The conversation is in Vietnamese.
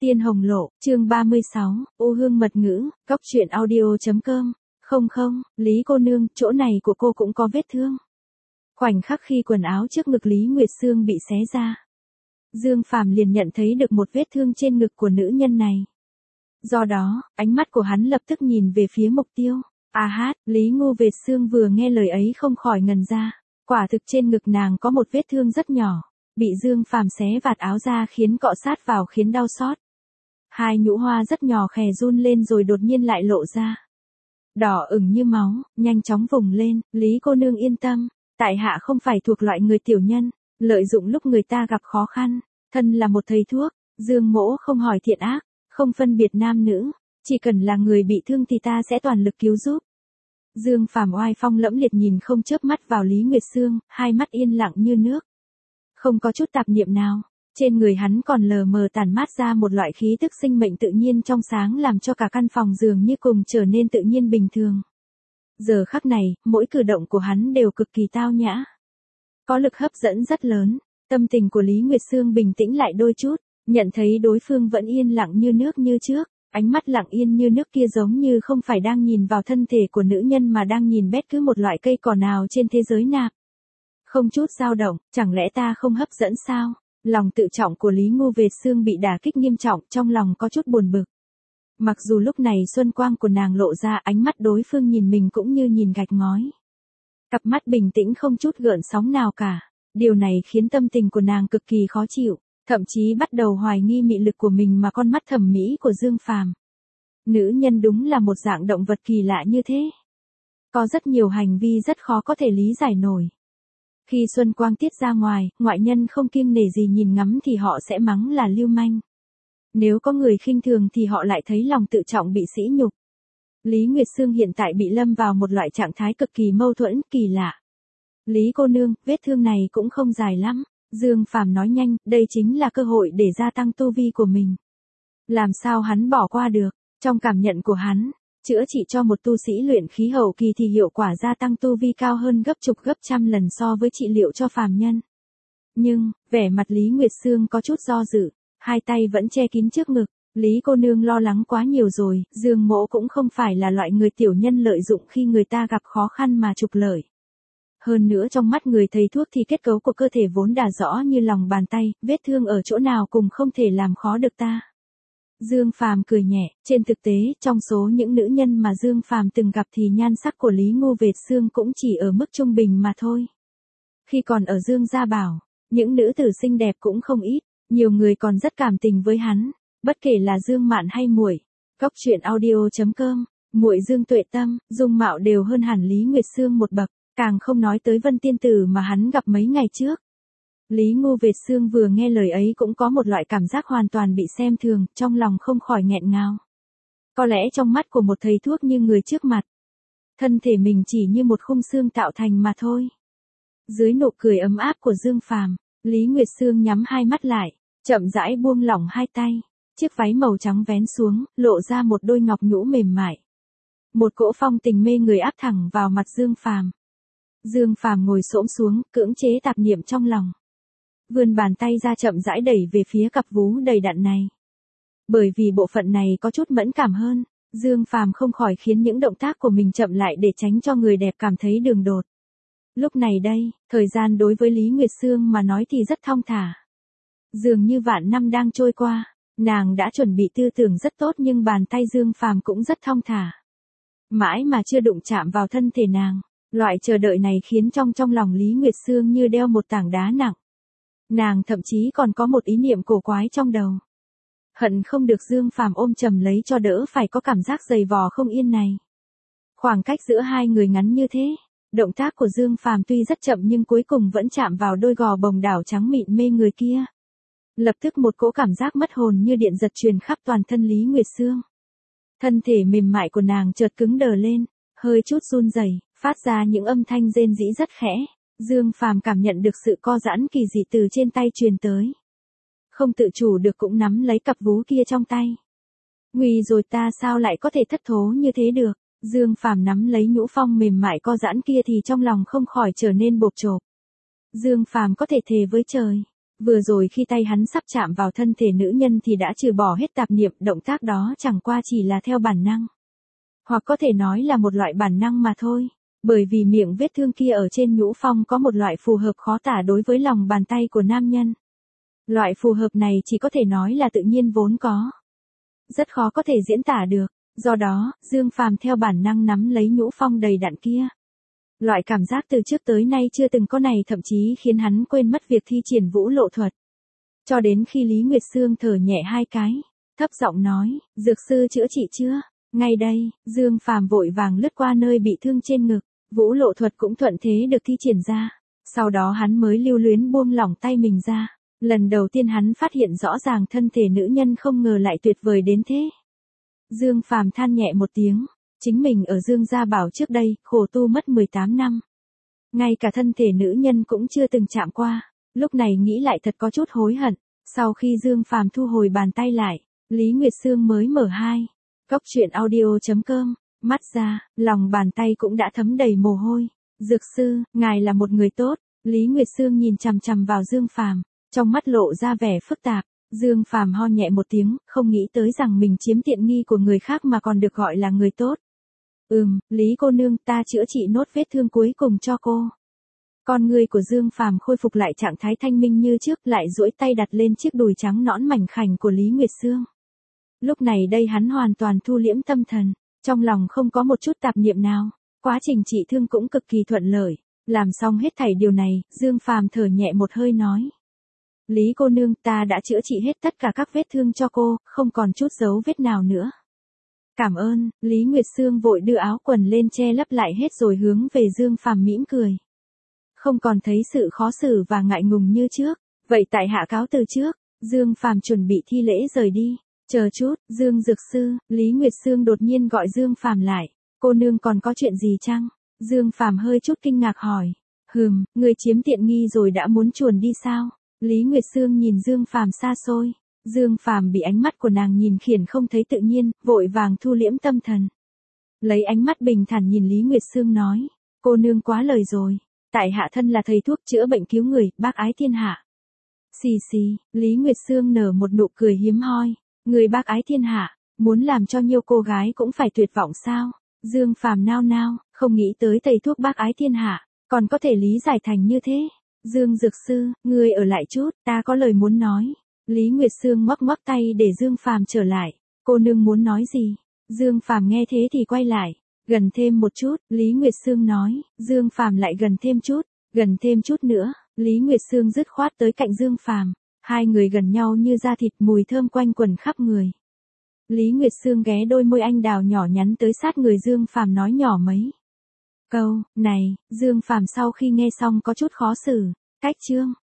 Tiên Hồng Lộ, chương 36, U Hương Mật Ngữ, Cóc Truyện Audio.com. Không không, Lý cô nương, chỗ này của cô cũng có vết thương. Khoảnh khắc khi quần áo trước ngực Lý Nguyệt Sương bị xé ra, Dương Phàm liền nhận thấy được một vết thương trên ngực của nữ nhân này. Do đó, ánh mắt của hắn lập tức nhìn về phía mục tiêu. Lý Ngô Việt Sương vừa nghe lời ấy không khỏi ngần ra. Quả thực trên ngực nàng có một vết thương rất nhỏ, bị Dương Phàm xé vạt áo ra khiến cọ sát vào khiến đau xót. Hai nhũ hoa rất nhỏ khè run lên rồi đột nhiên lại lộ ra. Đỏ ửng như máu, nhanh chóng vùng lên, Lý cô nương yên tâm, tại hạ không phải thuộc loại người tiểu nhân, lợi dụng lúc người ta gặp khó khăn, thân là một thầy thuốc, Dương mỗ không hỏi thiện ác, không phân biệt nam nữ, chỉ cần là người bị thương thì ta sẽ toàn lực cứu giúp. Dương Phàm oai phong lẫm liệt nhìn không chớp mắt vào Lý Nguyệt Sương, hai mắt yên lặng như nước. Không có chút tạp niệm nào, trên người hắn còn lờ mờ tản mát ra một loại khí tức sinh mệnh tự nhiên trong sáng làm cho cả căn phòng dường như cùng trở nên tự nhiên bình thường. Giờ khắc này, mỗi cử động của hắn đều cực kỳ tao nhã. Có lực hấp dẫn rất lớn, tâm tình của Lý Nguyệt Sương bình tĩnh lại đôi chút, nhận thấy đối phương vẫn yên lặng như nước như trước. Ánh mắt lặng yên như nước kia giống như không phải đang nhìn vào thân thể của nữ nhân mà đang nhìn bất cứ một loại cây cỏ nào trên thế giới nạp. Không chút dao động, chẳng lẽ ta không hấp dẫn sao? Lòng tự trọng của Lý Ngô Việt Sương bị đả kích nghiêm trọng, trong lòng có chút buồn bực. Mặc dù lúc này xuân quang của nàng lộ ra, ánh mắt đối phương nhìn mình cũng như nhìn gạch ngói. Cặp mắt bình tĩnh không chút gợn sóng nào cả. Điều này khiến tâm tình của nàng cực kỳ khó chịu. Thậm chí bắt đầu hoài nghi mị lực của mình mà con mắt thẩm mỹ của Dương Phàm. Nữ nhân đúng là một dạng động vật kỳ lạ như thế. Có rất nhiều hành vi rất khó có thể lý giải nổi. Khi xuân quang tiết ra ngoài, ngoại nhân không kiêng nể gì nhìn ngắm thì họ sẽ mắng là lưu manh. Nếu có người khinh thường thì họ lại thấy lòng tự trọng bị sỉ nhục. Lý Nguyệt Sương hiện tại bị lâm vào một loại trạng thái cực kỳ mâu thuẫn, kỳ lạ. Lý cô nương, vết thương này cũng không dài lắm. Dương Phàm nói nhanh, đây chính là cơ hội để gia tăng tu vi của mình. Làm sao hắn bỏ qua được, trong cảm nhận của hắn, chữa trị cho một tu sĩ luyện khí hậu kỳ thì hiệu quả gia tăng tu vi cao hơn gấp chục gấp trăm lần so với trị liệu cho phàm nhân. Nhưng, vẻ mặt Lý Nguyệt Sương có chút do dự, hai tay vẫn che kín trước ngực, Lý cô nương lo lắng quá nhiều rồi, Dương mỗ cũng không phải là loại người tiểu nhân lợi dụng khi người ta gặp khó khăn mà trục lợi. Hơn nữa trong mắt người thầy thuốc thì kết cấu của cơ thể vốn đã rõ như lòng bàn tay, vết thương ở chỗ nào cùng không thể làm khó được ta. Dương Phàm cười nhẹ, trên thực tế, trong số những nữ nhân mà Dương Phàm từng gặp thì nhan sắc của Lý Ngô Việt Sương cũng chỉ ở mức trung bình mà thôi. Khi còn ở Dương Gia Bảo, những nữ tử xinh đẹp cũng không ít, nhiều người còn rất cảm tình với hắn, bất kể là Dương Mạn hay muội. Cóc Truyện Audio.com, muội Dương Tuệ Tâm, dung mạo đều hơn hẳn Lý Nguyệt Sương một bậc. Càng không nói tới Vân Tiên Tử mà hắn gặp mấy ngày trước. Lý Ngô Việt Sương vừa nghe lời ấy cũng có một loại cảm giác hoàn toàn bị xem thường, trong lòng không khỏi nghẹn ngào. Có lẽ trong mắt của một thầy thuốc như người trước mặt, thân thể mình chỉ như một khung xương tạo thành mà thôi. Dưới nụ cười ấm áp của Dương Phàm, Lý Nguyệt Sương nhắm hai mắt lại, chậm rãi buông lỏng hai tay, chiếc váy màu trắng vén xuống, lộ ra một đôi ngọc nhũ mềm mại. Một cỗ phong tình mê người áp thẳng vào mặt Dương Phàm. Dương Phàm ngồi xổm xuống, cưỡng chế tạp niệm trong lòng. Vươn bàn tay ra chậm rãi đẩy về phía cặp vú đầy đặn này. Bởi vì bộ phận này có chút mẫn cảm hơn, Dương Phàm không khỏi khiến những động tác của mình chậm lại để tránh cho người đẹp cảm thấy đường đột. Lúc này đây, thời gian đối với Lý Nguyệt Sương mà nói thì rất thong thả. Dường như vạn năm đang trôi qua, nàng đã chuẩn bị tư tưởng rất tốt nhưng bàn tay Dương Phàm cũng rất thong thả. Mãi mà chưa đụng chạm vào thân thể nàng. Loại chờ đợi này khiến trong lòng Lý Nguyệt Sương như đeo một tảng đá nặng. Nàng thậm chí còn có một ý niệm cổ quái trong đầu. Hận không được Dương Phàm ôm chầm lấy cho đỡ phải có cảm giác dày vò không yên này. Khoảng cách giữa hai người ngắn như thế, động tác của Dương Phàm tuy rất chậm nhưng cuối cùng vẫn chạm vào đôi gò bồng đảo trắng mịn mê người kia. Lập tức một cỗ cảm giác mất hồn như điện giật truyền khắp toàn thân Lý Nguyệt Sương. Thân thể mềm mại của nàng chợt cứng đờ lên, hơi chút run rẩy, phát ra những âm thanh rên rỉ rất khẽ. Dương Phàm cảm nhận được sự co giãn kỳ dị từ trên tay truyền tới. Không tự chủ được cũng nắm lấy cặp vú kia trong tay. Nguy rồi, ta sao lại có thể thất thố như thế được? Dương Phàm nắm lấy nhũ phong mềm mại co giãn kia thì trong lòng không khỏi trở nên bộp chộp. Dương Phàm có thể thề với trời, Vừa rồi khi tay hắn sắp chạm vào thân thể nữ nhân thì đã trừ bỏ hết tạp niệm, động tác đó chẳng qua chỉ là theo bản năng. Hoặc có thể nói là một loại bản năng mà thôi. Bởi vì miệng vết thương kia ở trên nhũ phong có một loại phù hợp khó tả đối với lòng bàn tay của nam nhân. Loại phù hợp này chỉ có thể nói là tự nhiên vốn có. Rất khó có thể diễn tả được. Do đó, Dương Phàm theo bản năng nắm lấy nhũ phong đầy đặn kia. Loại cảm giác từ trước tới nay chưa từng có này thậm chí khiến hắn quên mất việc thi triển vũ lộ thuật. Cho đến khi Lý Nguyệt Sương thở nhẹ hai cái, thấp giọng nói, dược sư chữa trị chưa? Ngay đây, Dương Phàm vội vàng lướt qua nơi bị thương trên ngực, vũ lộ thuật cũng thuận thế được thi triển ra. Sau đó hắn mới lưu luyến buông lỏng tay mình ra. Lần đầu tiên hắn phát hiện rõ ràng thân thể nữ nhân không ngờ lại tuyệt vời đến thế. Dương Phàm than nhẹ một tiếng, chính mình ở Dương Gia Bảo trước đây, khổ tu mất 18 năm. Ngay cả thân thể nữ nhân cũng chưa từng chạm qua, lúc này nghĩ lại thật có chút hối hận. Sau khi Dương Phàm thu hồi bàn tay lại, Lý Nguyệt Sương mới mở cốc truyện audio.com, mắt ra, lòng bàn tay cũng đã thấm đầy mồ hôi. Dược sư, ngài là một người tốt. Lý Nguyệt Sương nhìn chằm chằm vào Dương Phàm, trong mắt lộ ra vẻ phức tạp. Dương Phàm ho nhẹ một tiếng, không nghĩ tới rằng mình chiếm tiện nghi của người khác mà còn được gọi là người tốt. Lý cô nương, ta chữa trị nốt vết thương cuối cùng cho cô. Con người của Dương Phàm khôi phục lại trạng thái thanh minh như trước, lại duỗi tay đặt lên chiếc đùi trắng nõn mảnh khảnh của Lý Nguyệt Sương. Lúc này đây hắn hoàn toàn thu liễm tâm thần, trong lòng không có một chút tạp niệm nào. Quá trình trị thương cũng cực kỳ thuận lợi. Làm xong hết thảy điều này, Dương Phàm thở nhẹ một hơi nói. Lý cô nương, ta đã chữa trị hết tất cả các vết thương cho cô, không còn chút dấu vết nào nữa. Cảm ơn. Lý Nguyệt Sương vội đưa áo quần lên che lấp lại hết rồi hướng về Dương Phàm mỉm cười. Không còn thấy sự khó xử và ngại ngùng như trước. Vậy tại hạ cáo từ trước. Dương Phàm chuẩn bị thi lễ rời đi. Chờ chút, Dương dược sư. Lý Nguyệt Sương đột nhiên gọi Dương Phàm lại. Cô nương còn có chuyện gì chăng? Dương Phàm hơi chút kinh ngạc hỏi. Người chiếm tiện nghi rồi đã muốn chuồn đi sao? Lý Nguyệt Sương nhìn Dương Phàm xa xôi. Dương Phàm bị ánh mắt của nàng nhìn khiển không thấy tự nhiên, vội vàng thu liễm tâm thần. Lấy ánh mắt bình thản nhìn Lý Nguyệt Sương nói. Cô nương quá lời rồi. Tại hạ thân là thầy thuốc chữa bệnh cứu người, bác ái thiên hạ. Xì xì, Lý Nguyệt Sương nở một nụ cười hiếm hoi. Người bác ái thiên hạ, muốn làm cho nhiều cô gái cũng phải tuyệt vọng sao? Dương Phàm nao nao, không nghĩ tới thầy thuốc bác ái thiên hạ, còn có thể lý giải thành như thế. Dương dược sư, ngươi ở lại chút, ta có lời muốn nói. Lý Nguyệt Sương ngoắc ngoắc tay để Dương Phàm trở lại. Cô nương muốn nói gì? Dương Phàm nghe thế thì quay lại. Gần thêm một chút, Lý Nguyệt Sương nói. Dương Phàm lại gần thêm chút nữa. Lý Nguyệt Sương dứt khoát tới cạnh Dương Phàm. Hai người gần nhau như da thịt, mùi thơm quanh quẩn khắp người. Lý Nguyệt Sương ghé đôi môi anh đào nhỏ nhắn tới sát người Dương Phàm nói nhỏ mấy câu. Này, Dương Phàm sau khi nghe xong có chút khó xử. Cách chương